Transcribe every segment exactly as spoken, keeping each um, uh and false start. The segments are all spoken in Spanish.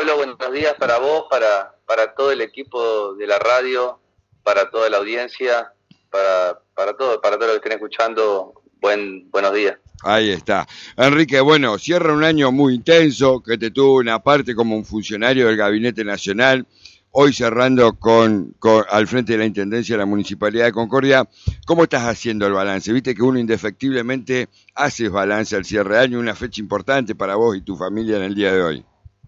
Pablo, buenos días para vos, para, para todo el equipo de la radio, para toda la audiencia, para, para todo, para todos los que estén escuchando, buen, buenos días. Ahí está. Enrique, bueno, cierra un año muy intenso, que te tuvo una parte como un funcionario del Gabinete Nacional, hoy cerrando con, con al frente de la Intendencia de la Municipalidad de Concordia. ¿Cómo estás haciendo el balance? Viste que uno indefectiblemente hace balance al cierre de año, una fecha importante para vos y tu familia en el día de hoy.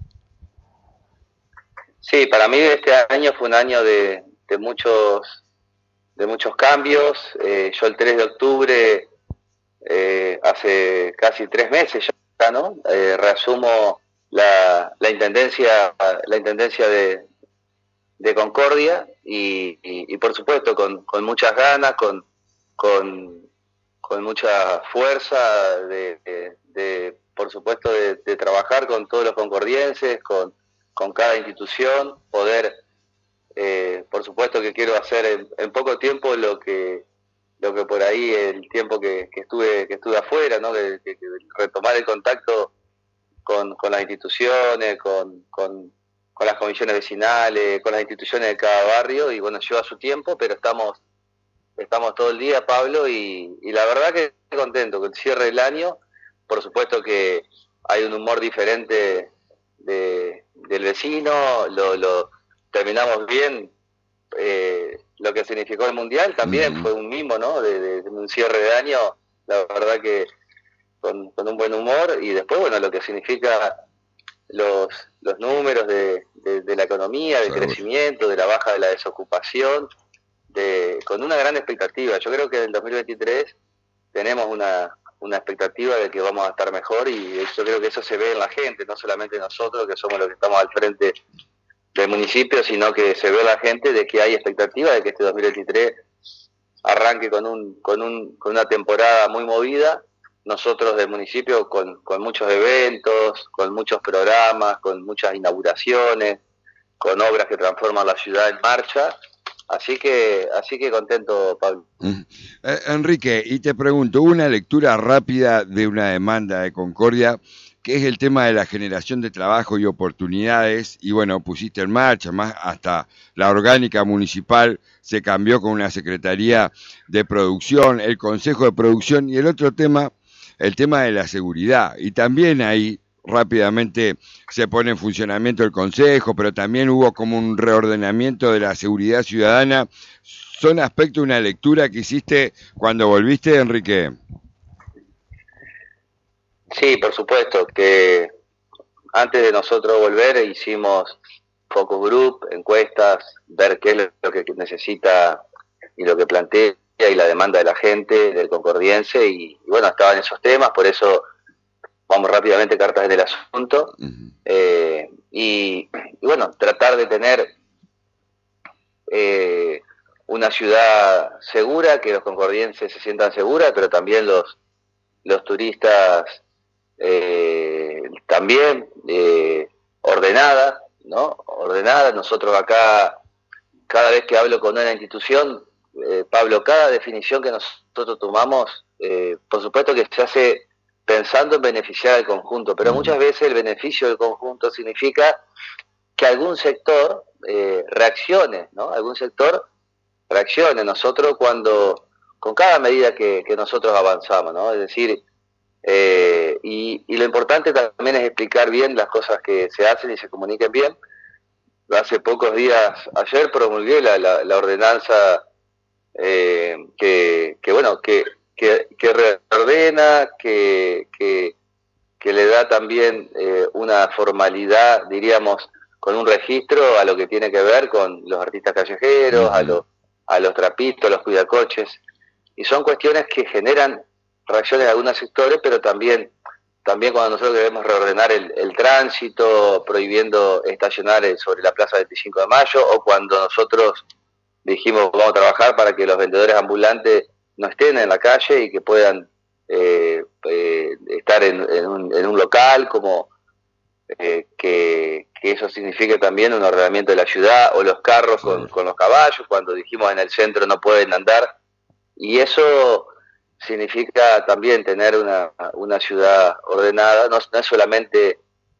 Sí, para mí este año fue un año de, de muchos de muchos cambios. Eh, yo el tres de octubre, eh, hace casi tres meses ya, ¿no? Eh, reasumo la, la intendencia la intendencia de, de Concordia y, y, y por supuesto con, con muchas ganas, con, con, con mucha fuerza de, de, de por supuesto de, de trabajar con todos los concordienses, con, con cada institución, poder eh, por supuesto que quiero hacer en, en poco tiempo lo que lo que por ahí el tiempo que, que estuve que estuve afuera, ¿no? Que, que, que retomar el contacto con, con las instituciones, con, con, con las comisiones vecinales, con las instituciones de cada barrio, y bueno, lleva su tiempo, pero estamos estamos todo el día, Pablo, y, y la verdad que estoy contento con el cierre del año. Por supuesto que hay un humor diferente de, del vecino, lo, lo terminamos bien. Eh, lo que significó el Mundial también uh-huh. fue un mimo, ¿no? De, de, de un cierre de año, la verdad que con, con un buen humor, y después, bueno, lo que significa los, los números de, de, de la economía, del Seguro. crecimiento, de la baja de la desocupación, de, con una gran expectativa. Yo creo que en el dos mil veintitrés tenemos una, una expectativa de que vamos a estar mejor, y yo creo que eso se ve en la gente, no solamente nosotros que somos los que estamos al frente del municipio, sino que se ve la gente de que hay expectativa de que este dos mil veintitrés arranque con un con un con una temporada muy movida. Nosotros del municipio con, con muchos eventos, con muchos programas, con muchas inauguraciones, con obras que transforman la ciudad en marcha. Así que así que contento, Pablo. Eh, Enrique, y te pregunto, una lectura rápida de una demanda de Concordia, que es el tema de la generación de trabajo y oportunidades, y bueno, pusiste en marcha, más hasta la orgánica municipal se cambió con una secretaría de producción, el consejo de producción, y el otro tema, el tema de la seguridad, y también ahí rápidamente se pone en funcionamiento el consejo, pero también hubo como un reordenamiento de la seguridad ciudadana. ¿Son aspectos de una lectura que hiciste cuando volviste, Enrique? Sí, por supuesto, que antes de nosotros volver hicimos focus group, encuestas, ver qué es lo que necesita y lo que plantea y la demanda de la gente, del concordiense, y, y bueno, estaban esos temas, por eso vamos rápidamente cartas del asunto, uh-huh. eh, y, y bueno, tratar de tener eh, una ciudad segura, que los concordienses se sientan seguras, pero también los, los turistas Eh, también eh, ordenada, ¿no? Ordenada. Nosotros acá, cada vez que hablo con una institución, eh, Pablo, cada definición que nosotros tomamos, eh, por supuesto que se hace pensando en beneficiar al conjunto, pero muchas veces el beneficio del conjunto significa que algún sector eh, reaccione, ¿no? Algún sector reaccione. Nosotros cuando, con cada medida que, que nosotros avanzamos, ¿no? Es decir, Eh, y, y lo importante también es explicar bien las cosas que se hacen y se comuniquen bien. Hace pocos días, ayer promulgué la, la, la ordenanza eh, que, que, bueno, que, que, que reordena, que, que, que le da también eh, una formalidad, diríamos, con un registro a lo que tiene que ver con los artistas callejeros, a, lo, a los trapistas, a los cuidacoches. Y son cuestiones que generan reacciones de algunos sectores, pero también también cuando nosotros debemos reordenar el, el tránsito, prohibiendo estacionar sobre la Plaza veinticinco de Mayo, o cuando nosotros dijimos vamos a trabajar para que los vendedores ambulantes no estén en la calle y que puedan eh, eh, estar en, en, un, en un local, como eh, que, que eso signifique también un ordenamiento de la ciudad, o los carros con, con los caballos, cuando dijimos en el centro no pueden andar, y eso significa también tener una, una ciudad ordenada. No, no es solamente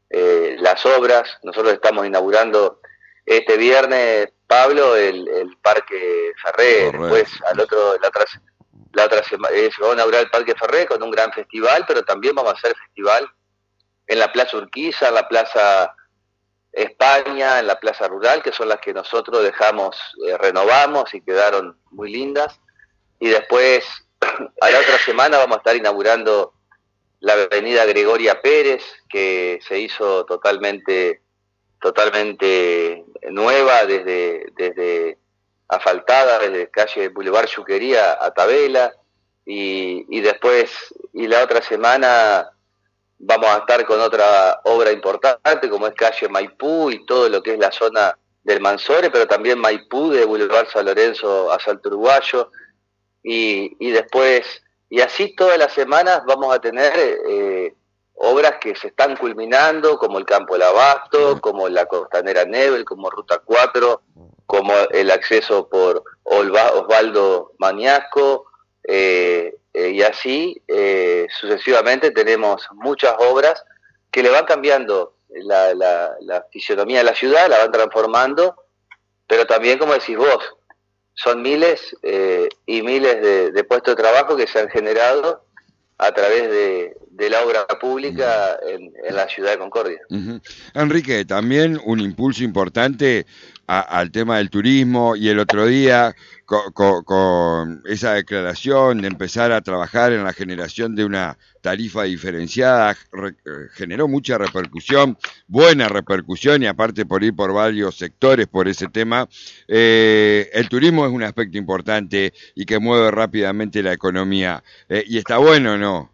eh, las obras. Nosotros estamos inaugurando este viernes, Pablo, el, el Parque Ferré, después al otro, la otra, la otra semana, eh, se va a inaugurar el Parque Ferré con un gran festival, pero también vamos a hacer festival en la Plaza Urquiza, en la Plaza España, en la Plaza Rural, que son las que nosotros dejamos, eh, renovamos y quedaron muy lindas. Y después, a la otra semana, vamos a estar inaugurando la avenida Gregoria Pérez, que se hizo totalmente totalmente nueva, desde, desde asfaltada, desde calle Boulevard Yuquería a Tabela, y, y después, y la otra semana vamos a estar con otra obra importante, como es calle Maipú y todo lo que es la zona del Mansore, pero también Maipú, de Boulevard San Lorenzo a Salto Uruguayo, y, y después, y así todas las semanas vamos a tener eh, obras que se están culminando, como el Campo del Abasto, como la Costanera Nebel, como Ruta cuatro, como el acceso por Osvaldo Mañasco, eh, eh, y así eh, sucesivamente tenemos muchas obras que le van cambiando la, la, la fisionomía de la ciudad, la van transformando, pero también, como decís vos, son miles eh, y miles de, de puestos de trabajo que se han generado a través de, de la obra pública en, en la ciudad de Concordia. Uh-huh. Enrique, también un impulso importante a, al tema del turismo, y el otro día con, con, con esa declaración de empezar a trabajar en la generación de una tarifa diferenciada, re, generó mucha repercusión, buena repercusión, y aparte por ir por varios sectores por ese tema. Eh, el turismo es un aspecto importante y que mueve rápidamente la economía, eh, y está bueno, ¿no?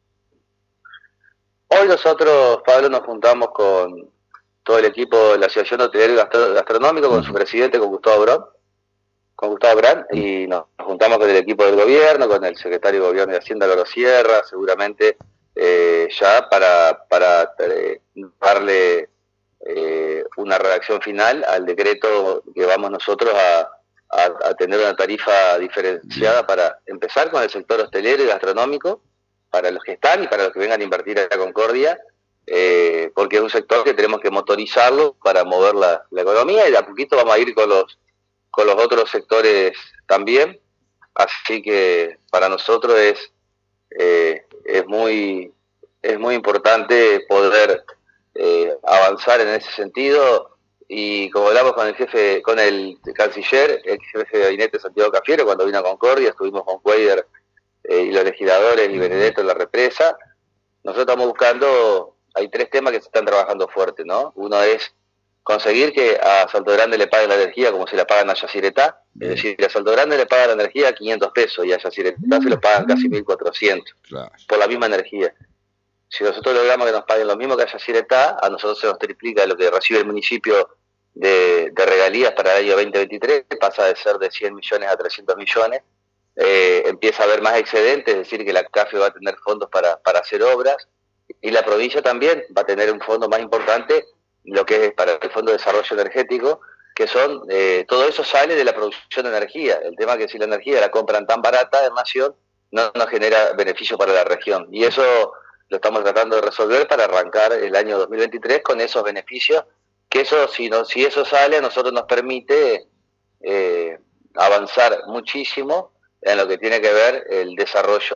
Hoy nosotros, Pablo, nos juntamos con todo el equipo de la Asociación Hotelero y Gastronómico, con uh-huh. su presidente, con Gustavo Brand, con Gustavo Brand, uh-huh. y nos juntamos con el equipo del gobierno, con el secretario de Gobierno de Hacienda, Loro Sierra, seguramente eh, ya para, para eh, darle eh, una redacción final al decreto que vamos nosotros a, a, a tener una tarifa diferenciada uh-huh. para empezar con el sector hostelero y gastronómico, para los que están y para los que vengan a invertir a la Concordia, eh, porque es un sector que tenemos que motorizarlo para mover la, la economía, y de a poquito vamos a ir con los con los otros sectores también. Así que para nosotros es eh, es muy es muy importante poder eh, avanzar en ese sentido, y como hablamos con el jefe, con el canciller, el jefe de gabinete Santiago Cafiero, cuando vino a Concordia, estuvimos con Cuader eh, y los legisladores y Benedetto en la represa. Nosotros estamos buscando, hay tres temas que se están trabajando fuerte, ¿no? Uno es conseguir que a Salto Grande le paguen la energía como se la pagan a Yacyretá, es decir, que a Salto Grande le pagan la energía quinientos pesos y a Yacyretá se lo pagan casi mil cuatrocientos, claro, por la misma energía. Si nosotros logramos que nos paguen lo mismo que a Yacyretá, a nosotros se nos triplica lo que recibe el municipio de, de regalías para el año veinte veintitrés, pasa de ser de cien millones a trescientos millones, eh, empieza a haber más excedentes, es decir, que la C A F E va a tener fondos para, para hacer obras, y la provincia también va a tener un fondo más importante, lo que es para el Fondo de Desarrollo Energético, que son, eh, todo eso sale de la producción de energía. El tema es que si la energía la compran tan barata en Nación, no nos genera beneficio para la región, y eso lo estamos tratando de resolver para arrancar el año dos mil veintitrés con esos beneficios, que eso, si, no, si eso sale, a nosotros nos permite eh, avanzar muchísimo en lo que tiene que ver el desarrollo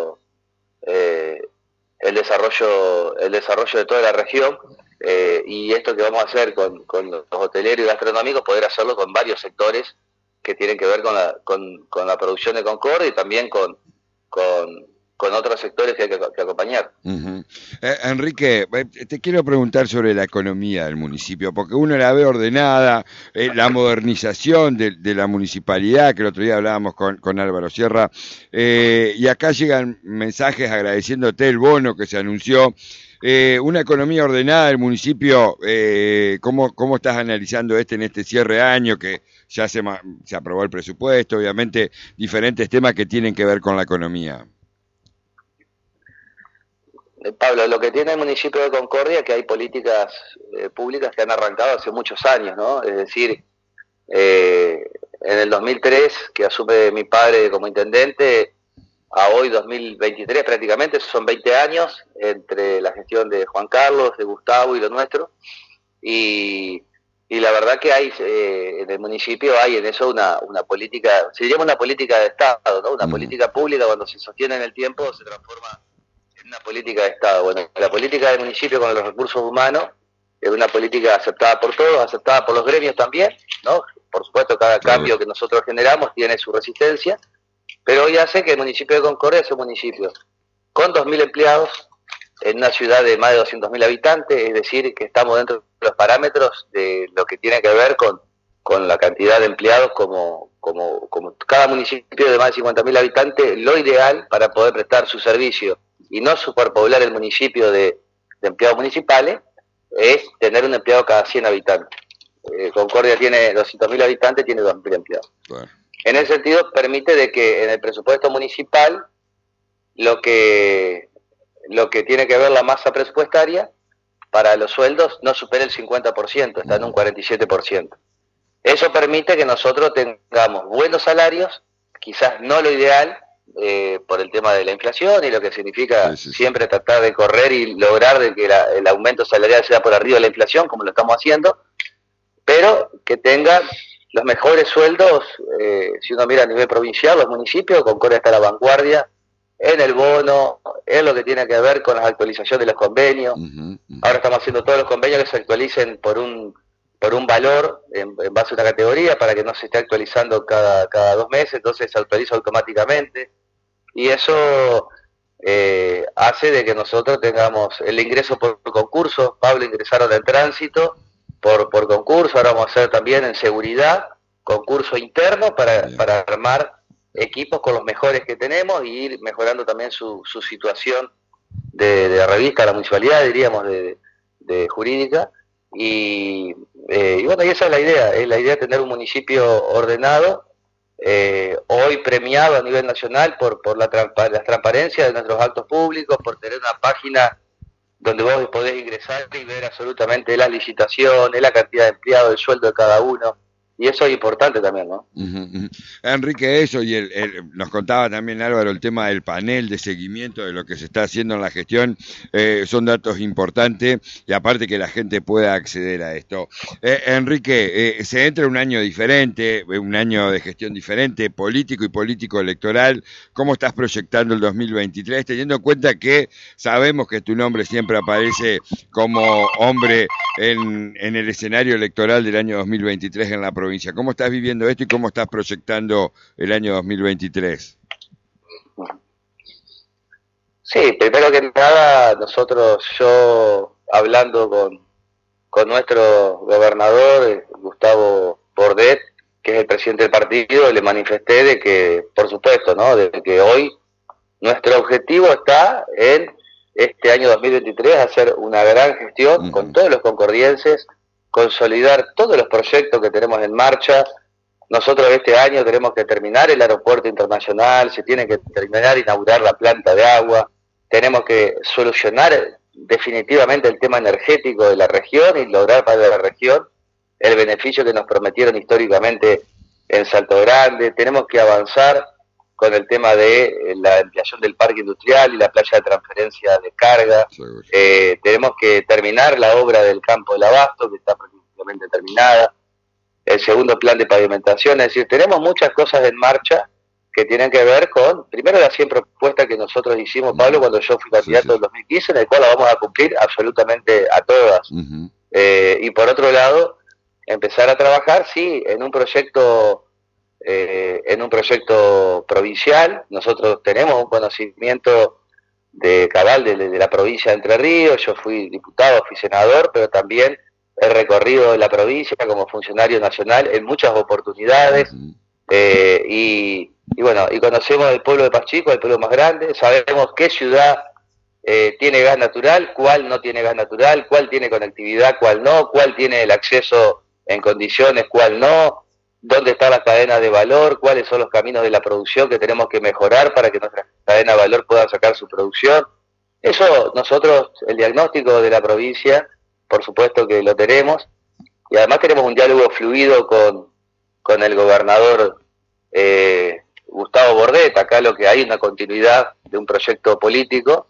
eh, el desarrollo el desarrollo de toda la región, eh, y esto que vamos a hacer con, con los hoteleros y gastronómicos, poder hacerlo con varios sectores que tienen que ver con la, con, con la producción de Concordia, y también con, con, con otros sectores que hay que, que acompañar. Uh-huh. eh, Enrique, te quiero preguntar sobre la economía del municipio, porque uno la ve ordenada, eh, la modernización de, de la municipalidad, que el otro día hablábamos con, con Álvaro Sierra, eh, y acá llegan mensajes agradeciéndote el bono que se anunció. Eh, una economía ordenada del municipio, eh, ¿cómo, ¿cómo estás analizando este en este cierre de año, que ya se, se aprobó el presupuesto, obviamente diferentes temas que tienen que ver con la economía? Pablo, lo que tiene el municipio de Concordia es que hay políticas eh, públicas que han arrancado hace muchos años, ¿no? Es decir, eh, en el dos mil tres, que asume mi padre como intendente, a hoy dos mil veintitrés prácticamente, son veinte años entre la gestión de Juan Carlos, de Gustavo y lo nuestro, y, y la verdad que hay eh, en el municipio hay en eso una, una política, se llama una política de Estado, ¿no? Una uh-huh. política pública cuando se sostiene en el tiempo se transforma en una política de Estado. Bueno, la política del municipio con los recursos humanos es una política aceptada por todos, aceptada por los gremios también, ¿no? Por supuesto, cada cambio que nosotros generamos tiene su resistencia, pero hoy hace que el municipio de Concordia sea un municipio con dos mil empleados en una ciudad de más de doscientos mil habitantes, es decir, que estamos dentro de los parámetros de lo que tiene que ver con, con la cantidad de empleados como, como, como cada municipio de más de cincuenta mil habitantes, lo ideal para poder prestar su servicio y no superpoblar el municipio de, de empleados municipales es tener un empleado cada cien habitantes. Eh, Concordia tiene doscientos mil habitantes, tiene dos mil empleados. Bueno. En ese sentido, permite de que en el presupuesto municipal lo que lo que tiene que ver la masa presupuestaria para los sueldos no supere el cincuenta por ciento, está en un cuarenta y siete por ciento. Eso permite que nosotros tengamos buenos salarios, quizás no lo ideal, eh, por el tema de la inflación y lo que significa sí, sí. siempre tratar de correr y lograr de que la, el aumento salarial sea por arriba de la inflación, como lo estamos haciendo, pero que tenga los mejores sueldos, eh, si uno mira a nivel provincial, los municipios, Concordia está a la vanguardia en el bono, en lo que tiene que ver con las actualizaciones de los convenios. Uh-huh, uh-huh. Ahora estamos haciendo todos los convenios que se actualicen por un por un valor en, en base a una categoría para que no se esté actualizando cada, cada dos meses, entonces se actualiza automáticamente. Y eso eh, hace de que nosotros tengamos el ingreso por concurso. Pablo ingresaron en tránsito por, por concurso, ahora vamos a hacer también en seguridad, concurso interno para, para armar equipos con los mejores que tenemos y ir mejorando también su, su situación de, de revista a la municipalidad, diríamos, de, de jurídica. Y, eh, y bueno, y esa es la idea, es la idea de tener un municipio ordenado, eh, hoy premiado a nivel nacional por, por la, trampa, la transparencia de nuestros actos públicos, por tener una página donde vos podés ingresar y ver absolutamente las licitaciones, la cantidad de empleados, el sueldo de cada uno. Y eso es importante también, ¿no? Uh-huh, uh-huh. Enrique, eso, y el, el, nos contaba también Álvaro el tema del panel de seguimiento de lo que se está haciendo en la gestión, eh, son datos importantes, y aparte que la gente pueda acceder a esto. Eh, Enrique, eh, se entra un año diferente, un año de gestión diferente, político y político-electoral. ¿Cómo estás proyectando el dos mil veintitrés? Teniendo en cuenta que sabemos que tu nombre siempre aparece como hombre en, en el escenario electoral del año dos mil veintitrés en la provincia. ¿Cómo estás viviendo esto y cómo estás proyectando el año dos mil veintitrés? Sí, primero que nada, nosotros, yo hablando con, con nuestro gobernador, Gustavo Bordet, que es el presidente del partido, le manifesté de que, por supuesto, ¿no?, de que hoy nuestro objetivo está en este año dos mil veintitrés hacer una gran gestión uh-huh. con todos los concordienses, consolidar todos los proyectos que tenemos en marcha. Nosotros este año tenemos que terminar el aeropuerto internacional, se tiene que terminar inaugurar la planta de agua, tenemos que solucionar definitivamente el tema energético de la región y lograr para la región el beneficio que nos prometieron históricamente en Salto Grande. Tenemos que avanzar con el tema de la ampliación del parque industrial y la playa de transferencia de carga. Eh, tenemos que terminar la obra del campo del Abasto, que está prácticamente terminada. El segundo plan de pavimentación, es decir, tenemos muchas cosas en marcha que tienen que ver con, primero, las cien propuestas que nosotros hicimos, Pablo, cuando yo fui candidato sí, sí. en dos mil quince, en el cual la vamos a cumplir absolutamente a todas. Uh-huh. Eh, y por otro lado, empezar a trabajar, sí, en un proyecto... Eh, en un proyecto provincial. Nosotros tenemos un conocimiento de cabal de, de la provincia de Entre Ríos, yo fui diputado, fui senador, pero también he recorrido la provincia como funcionario nacional en muchas oportunidades, uh-huh. eh, y, y bueno, y conocemos el pueblo de Pachico, el pueblo más grande, sabemos qué ciudad eh, tiene gas natural, cuál no tiene gas natural, cuál tiene conectividad, cuál no, cuál tiene el acceso en condiciones, cuál no, dónde está la cadena de valor, cuáles son los caminos de la producción que tenemos que mejorar para que nuestra cadena de valor pueda sacar su producción. Eso nosotros, el diagnóstico de la provincia, por supuesto que lo tenemos, y además tenemos un diálogo fluido con, con el gobernador eh, Gustavo Bordet. Acá lo que hay es una continuidad de un proyecto político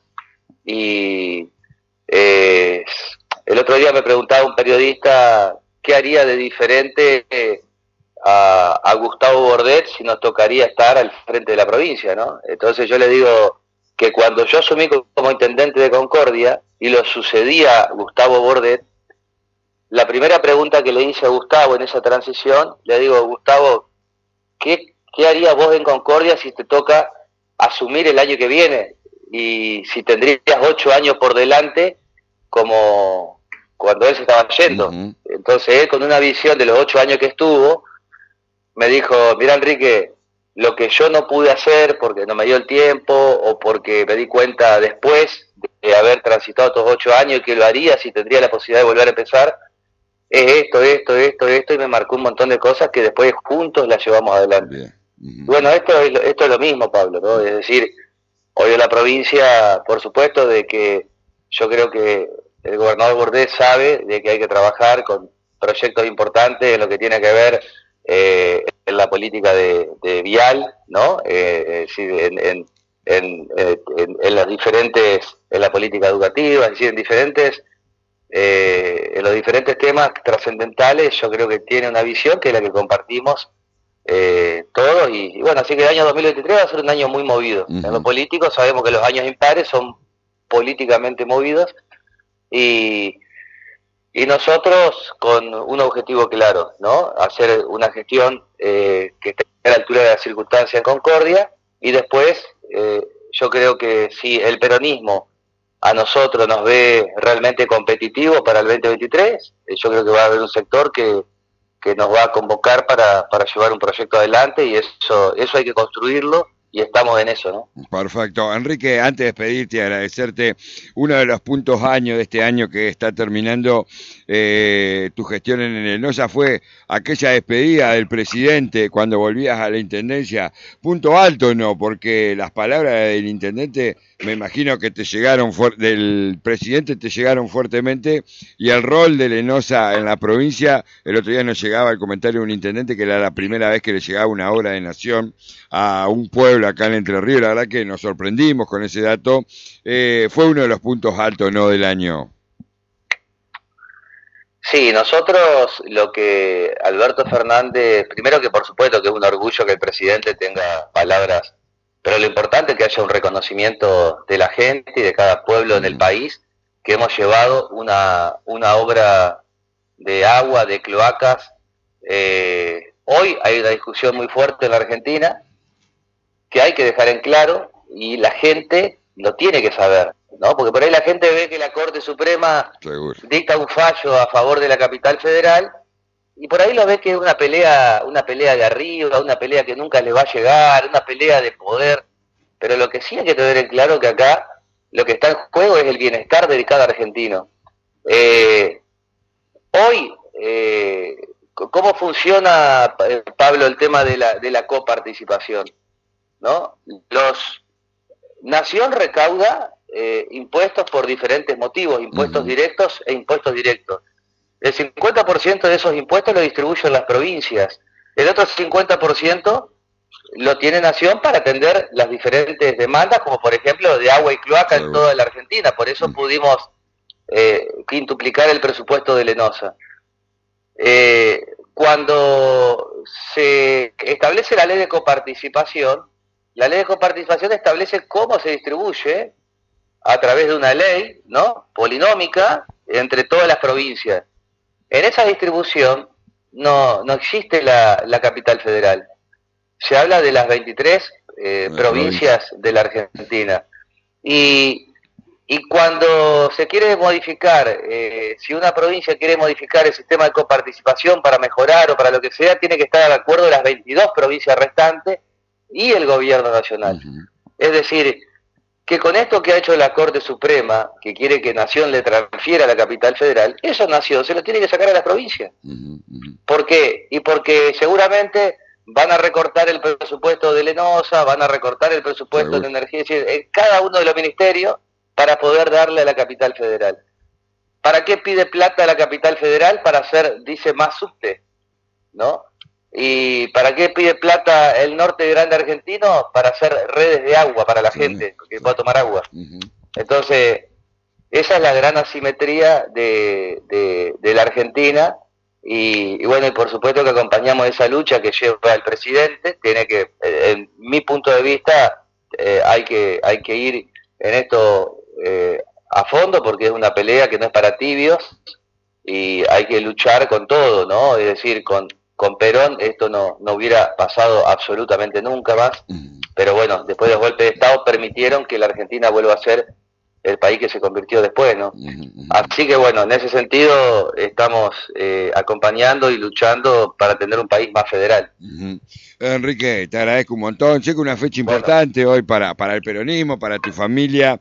y eh, el otro día me preguntaba un periodista qué haría de diferente eh, a, a Gustavo Bordet si nos tocaría estar al frente de la provincia, ¿no? Entonces yo le digo que cuando yo asumí como intendente de Concordia y lo sucedía Gustavo Bordet, la primera pregunta que le hice a Gustavo en esa transición, le digo, Gustavo, ¿qué, qué harías vos en Concordia si te toca asumir el año que viene? Y si tendrías ocho años por delante, como cuando él se estaba yendo. Uh-huh. Entonces él, con una visión de los ocho años que estuvo, me dijo, mira Enrique, lo que yo no pude hacer porque no me dio el tiempo o porque me di cuenta después de haber transitado estos ocho años que lo haría si tendría la posibilidad de volver a empezar, es esto, esto, esto, esto, y me marcó un montón de cosas que después juntos las llevamos adelante. Uh-huh. Bueno, esto es, esto es lo mismo, Pablo, ¿no? Es decir, hoy en la provincia, por supuesto, de que yo creo que el gobernador Bordet sabe de que hay que trabajar con proyectos importantes en lo que tiene que ver eh, en la política de, de vial, ¿no? Eh, es decir, en, en, en, en, en las diferentes, en la política educativa, es decir, en diferentes, eh, en los diferentes temas trascendentales, yo creo que tiene una visión que es la que compartimos eh, todos y, y bueno, así que el año dos mil veintitrés va a ser un año muy movido. Uh-huh. En lo político sabemos que los años impares son políticamente movidos y, y nosotros con un objetivo claro, ¿no? Hacer una gestión eh, que esté a la altura de la circunstancia en Concordia y después eh, yo creo que si el peronismo a nosotros nos ve realmente competitivos para el veinte veintitrés, eh, yo creo que va a haber un sector que, que nos va a convocar para, para llevar un proyecto adelante y eso, eso hay que construirlo. Y estamos en eso, ¿no? Perfecto. Enrique, antes de despedirte, agradecerte uno de los puntos años de este año que está terminando eh, tu gestión en el ENOSA fue aquella despedida del presidente cuando volvías a la intendencia. Punto alto, ¿no? Porque las palabras del intendente me imagino que te llegaron, del presidente te llegaron fuertemente y el rol del ENOSA en la provincia, el otro día nos llegaba el comentario de un intendente que era la primera vez que le llegaba una obra de nación a un pueblo acá en Entre Ríos, la verdad que nos sorprendimos con ese dato, eh, fue uno de los puntos altos, ¿no?, del año. Sí, nosotros lo que Alberto Fernández, primero que por supuesto que es un orgullo que el presidente tenga palabras, pero lo importante es que haya un reconocimiento de la gente y de cada pueblo en el país, que hemos llevado una, una obra de agua, de cloacas. Eh, hoy hay una discusión muy fuerte en la Argentina, que hay que dejar en claro, y la gente lo tiene que saber, ¿no? Porque por ahí la gente ve que la Corte Suprema Seguro. dicta un fallo a favor de la capital federal, y por ahí lo ve que es una pelea, una pelea de arriba, una pelea que nunca les va a llegar, una pelea de poder, pero lo que sí hay que tener en claro que acá lo que está en juego es el bienestar de cada argentino. Eh, hoy, eh, ¿cómo funciona, Pablo, el tema de la, de la coparticipación? ¿No? Los Nación recauda eh, impuestos por diferentes motivos, impuestos uh-huh. directos e impuestos directos. El cincuenta por ciento de esos impuestos lo distribuyen las provincias, el otro cincuenta por ciento lo tiene Nación para atender las diferentes demandas, como por ejemplo de agua y cloaca uh-huh. en toda la Argentina. Por eso uh-huh. pudimos eh, quintuplicar el presupuesto del ENOSA. Eh, cuando se establece la ley de coparticipación, la ley de coparticipación establece cómo se distribuye a través de una ley, ¿no?, polinómica entre todas las provincias. En esa distribución no, no existe la, la capital federal. Se habla de las veintitrés eh, provincias de la Argentina. Y, y cuando se quiere modificar, eh, si una provincia quiere modificar el sistema de coparticipación para mejorar o para lo que sea, tiene que estar de acuerdo de las veintidós provincias restantes y el gobierno nacional. Uh-huh. Es decir, que con esto que ha hecho la Corte Suprema, que quiere que Nación le transfiera a la capital federal, eso Nación se lo tiene que sacar a las provincias. Uh-huh. ¿Por qué? Y porque seguramente van a recortar el presupuesto del ENOSA, van a recortar el presupuesto uh-huh. de energía, es decir, en cada uno de los ministerios para poder darle a la capital federal. ¿Para qué pide plata a la capital federal? Para hacer, dice, más subte, ¿no? ¿Y para qué pide plata el norte grande argentino? Para hacer redes de agua para la sí, gente, que sí. pueda tomar agua. Uh-huh. Entonces, esa es la gran asimetría de, de, de la Argentina. Y, y bueno, y por supuesto que acompañamos esa lucha que lleva el presidente. Tiene que, en mi punto de vista, eh, hay que hay que ir en esto eh, a fondo, porque es una pelea que no es para tibios y hay que luchar con todo, ¿no? Es decir, con con Perón esto no, no hubiera pasado absolutamente nunca más, pero bueno, después del golpe de Estado permitieron que la Argentina vuelva a ser el país que se convirtió después, ¿no? Así que bueno, en ese sentido estamos eh, acompañando y luchando para tener un país más federal. Uh-huh. Enrique, te agradezco un montón. Sé que una fecha importante bueno. hoy para, para el peronismo, para tu familia.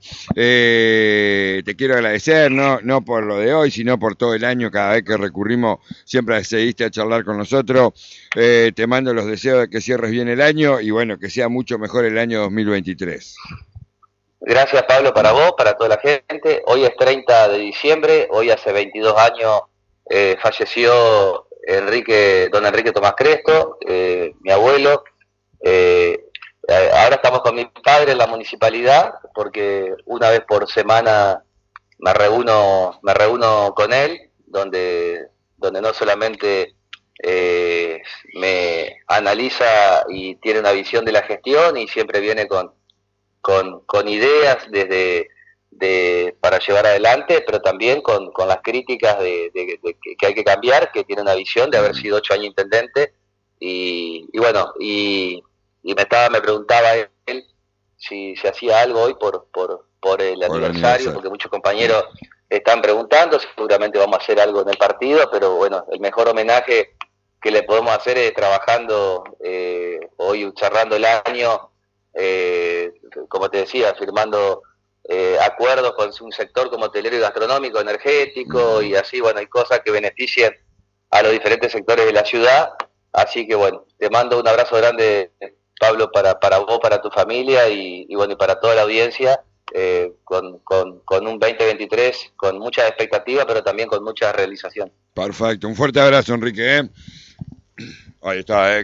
Eh, te quiero agradecer, ¿no? no por lo de hoy, sino por todo el año. Cada vez que recurrimos, siempre accediste a charlar con nosotros. Eh, te mando los deseos de que cierres bien el año y bueno, que sea mucho mejor el año dos mil veintitrés. Gracias, Pablo, para vos, para toda la gente. Hoy es treinta de diciembre, hoy hace veintidós años eh, falleció Enrique, don Enrique Tomás Cresto, eh, mi abuelo. Eh, ahora estamos con mi padre en la municipalidad, porque una vez por semana me reúno, me reúno con él, donde, donde no solamente eh, me analiza y tiene una visión de la gestión y siempre viene con Con, con ideas desde de, para llevar adelante, pero también con, con las críticas de, de, de que hay que cambiar, que tiene una visión de haber sido ocho años intendente y, y bueno, y, y me estaba me preguntaba él si se hacía algo hoy por por, por el por aniversario, porque muchos compañeros están preguntando, seguramente vamos a hacer algo en el partido, pero bueno, el mejor homenaje que le podemos hacer es trabajando eh, hoy, cerrando el año, Eh, como te decía, firmando eh, acuerdos con un sector como hotelero y gastronómico, energético, y así, bueno, hay cosas que beneficien a los diferentes sectores de la ciudad. Así que, bueno, te mando un abrazo grande, Pablo, para, para vos, para tu familia y, y bueno, y para toda la audiencia, eh, con, con, con un veinte veintitrés con mucha expectativa, pero también con mucha realización. Perfecto, un fuerte abrazo, Enrique. ¿eh? Ahí está, ¿eh?